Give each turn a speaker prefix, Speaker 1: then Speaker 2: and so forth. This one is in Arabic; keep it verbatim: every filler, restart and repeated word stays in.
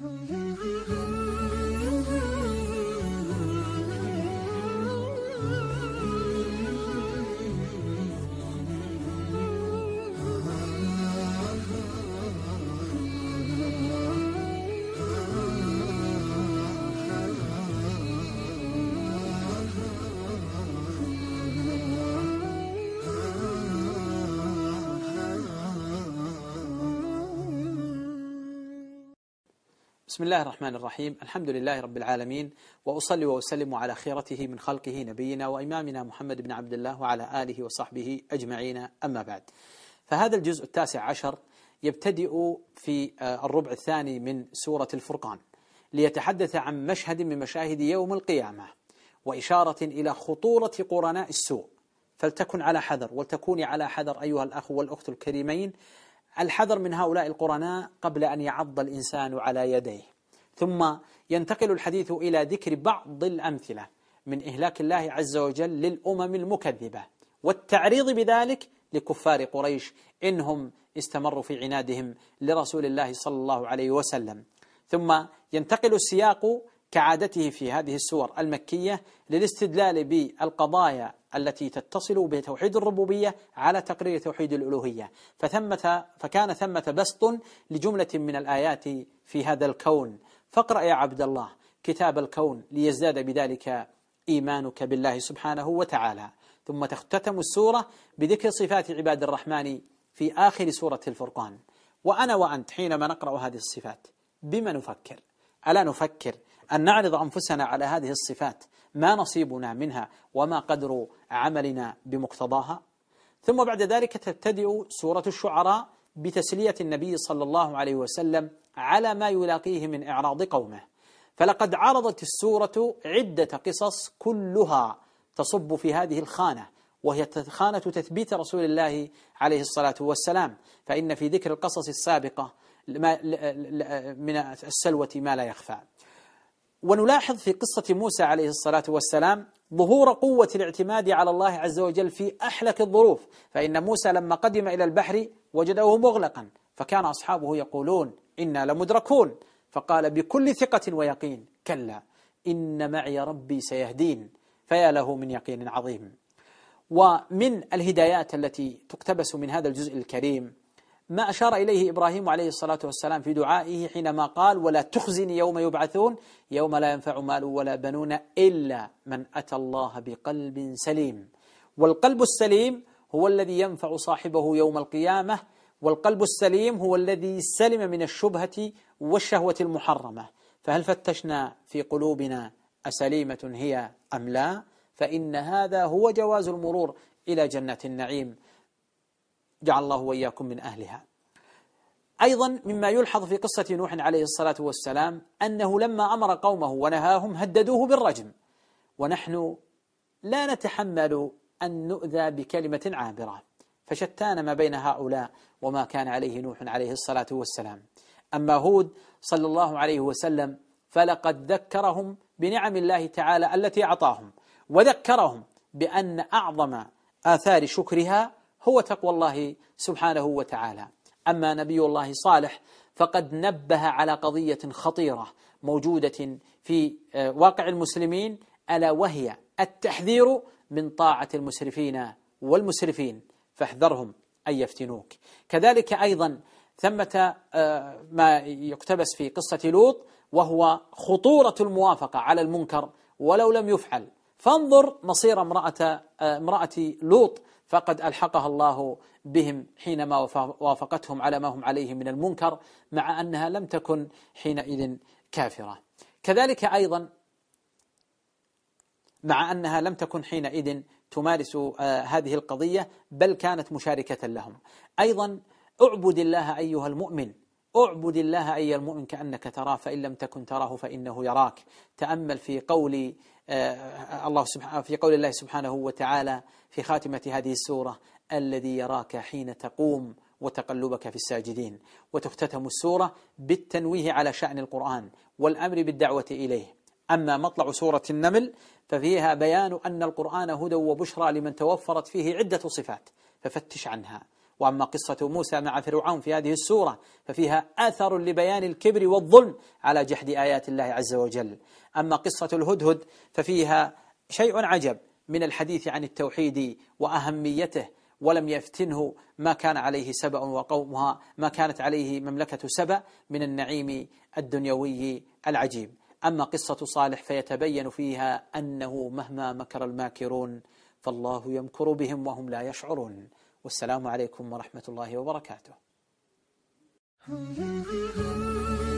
Speaker 1: بسم الله الرحمن الرحيم. الحمد لله رب العالمين، وأصلي وأسلم على خيرته من خلقه نبينا وإمامنا محمد بن عبد الله وعلى آله وصحبه أجمعين، أما بعد. فهذا الجزء التاسع عشر يبتدئ في الربع الثاني من سورة الفرقان، ليتحدث عن مشهد من مشاهد يوم القيامة، وإشارة إلى خطورة قرناء السوء. فلتكن على حذر، ولتكوني على حذر أيها الأخ والأخت الكريمين، الحذر من هؤلاء القرناء قبل أن يعض الإنسان على يديه. ثم ينتقل الحديث إلى ذكر بعض الأمثلة من إهلاك الله عز وجل للأمم المكذبة، والتعريض بذلك لكفار قريش إنهم استمروا في عنادهم لرسول الله صلى الله عليه وسلم. ثم ينتقل السياق كعادته في هذه السور المكية للاستدلال بالقضايا التي تتصل بتوحيد الربوبية على تقرير توحيد الألوهية. فثمة فكان ثمة بسط لجملة من الآيات في هذا الكون، فاقرأ يا عبد الله كتاب الكون ليزداد بذلك إيمانك بالله سبحانه وتعالى. ثم تختتم السورة بذكر صفات عباد الرحمن في آخر سورة الفرقان. وأنا وأنت حينما نقرأ هذه الصفات بما نفكر؟ ألا نفكر أن نعرض أنفسنا على هذه الصفات ما نصيبنا منها وما قدر عملنا بمقتضاها؟ ثم بعد ذلك تبتدئ سورة الشعراء بتسلية النبي صلى الله عليه وسلم على ما يلاقيه من إعراض قومه. فلقد عرضت السورة عدة قصص كلها تصب في هذه الخانة، وهي خانة تثبيت رسول الله عليه الصلاة والسلام. فإن في ذكر القصص السابقة من السلوة ما لا يخفى. ونلاحظ في قصة موسى عليه الصلاة والسلام ظهور قوة الاعتماد على الله عز وجل في أحلك الظروف. فإن موسى لما قدم إلى البحر وجده مغلقا، فكان أصحابه يقولون إنا لمدركون، فقال بكل ثقة ويقين كلا إن معي ربي سيهدين. فيا له من يقين عظيم. ومن الهدايات التي تقتبس من هذا الجزء الكريم ما أشار إليه إبراهيم عليه الصلاة والسلام في دعائه حينما قال ولا تخزني يوم يبعثون يوم لا ينفع مال ولا بنون إلا من أتى الله بقلب سليم. والقلب السليم هو الذي ينفع صاحبه يوم القيامة، والقلب السليم هو الذي سلم من الشبهة والشهوة المحرمة. فهل فتشنا في قلوبنا أسليمة هي أم لا؟ فإن هذا هو جواز المرور إلى جنات النعيم، جعل الله وإياكم من أهلها. أيضا مما يلحظ في قصة نوح عليه الصلاة والسلام أنه لما أمر قومه ونهاهم هددوه بالرجم، ونحن لا نتحمل أن نؤذى بكلمة عابرة. فشتان ما بين هؤلاء وما كان عليه نوح عليه الصلاة والسلام. أما هود صلى الله عليه وسلم فلقد ذكرهم بنعم الله تعالى التي أعطاهم، وذكرهم بأن أعظم آثار شكرها هو تقوى الله سبحانه وتعالى. أما نبي الله صالح فقد نبه على قضية خطيرة موجودة في واقع المسلمين، ألا وهي التحذير من طاعة المسرفين والمسرفين، فاحذرهم أن يفتنوك. كذلك أيضا ثمة ما يقتبس في قصة لوط، وهو خطورة الموافقة على المنكر ولو لم يفعل. فانظر مصير امرأة, امرأة لوط، فقد ألحقها الله بهم حينما وافقتهم على ما هم عليه من المنكر، مع أنها لم تكن حينئذ كافرة. كذلك أيضا مع أنها لم تكن حينئذ تمارس هذه القضية، بل كانت مشاركة لهم. أيضا اعبد الله أيها المؤمن، اعبد الله أيها المؤمن كأنك تراه فإن لم تكن تراه فإنه يراك. تأمل في قول الله سبحانه في قول الله سبحانه وتعالى في خاتمة هذه السورة الذي يراك حين تقوم وتقلبك في الساجدين. وتختتم السورة بالتنويه على شأن القرآن والأمر بالدعوة إليه. أما مطلع سورة النمل ففيها بيان أن القرآن هدى وبشرى لمن توفرت فيه عدة صفات، ففتش عنها وأما قصة موسى مع فرعون في هذه السورة ففيها أثر لبيان الكبر والظلم على جحد آيات الله عز وجل. أما قصة الهدهد ففيها شيء عجب من الحديث عن التوحيد وأهميته، ولم يفتنه ما كان عليه سبأ وقومها، ما كانت عليه مملكة سبأ من النعيم الدنيوي العجيب. أما قصة صالح فيتبين فيها أنه مهما مكر الماكرون فالله يمكر بهم وهم لا يشعرون. والسلام عليكم ورحمة الله وبركاته.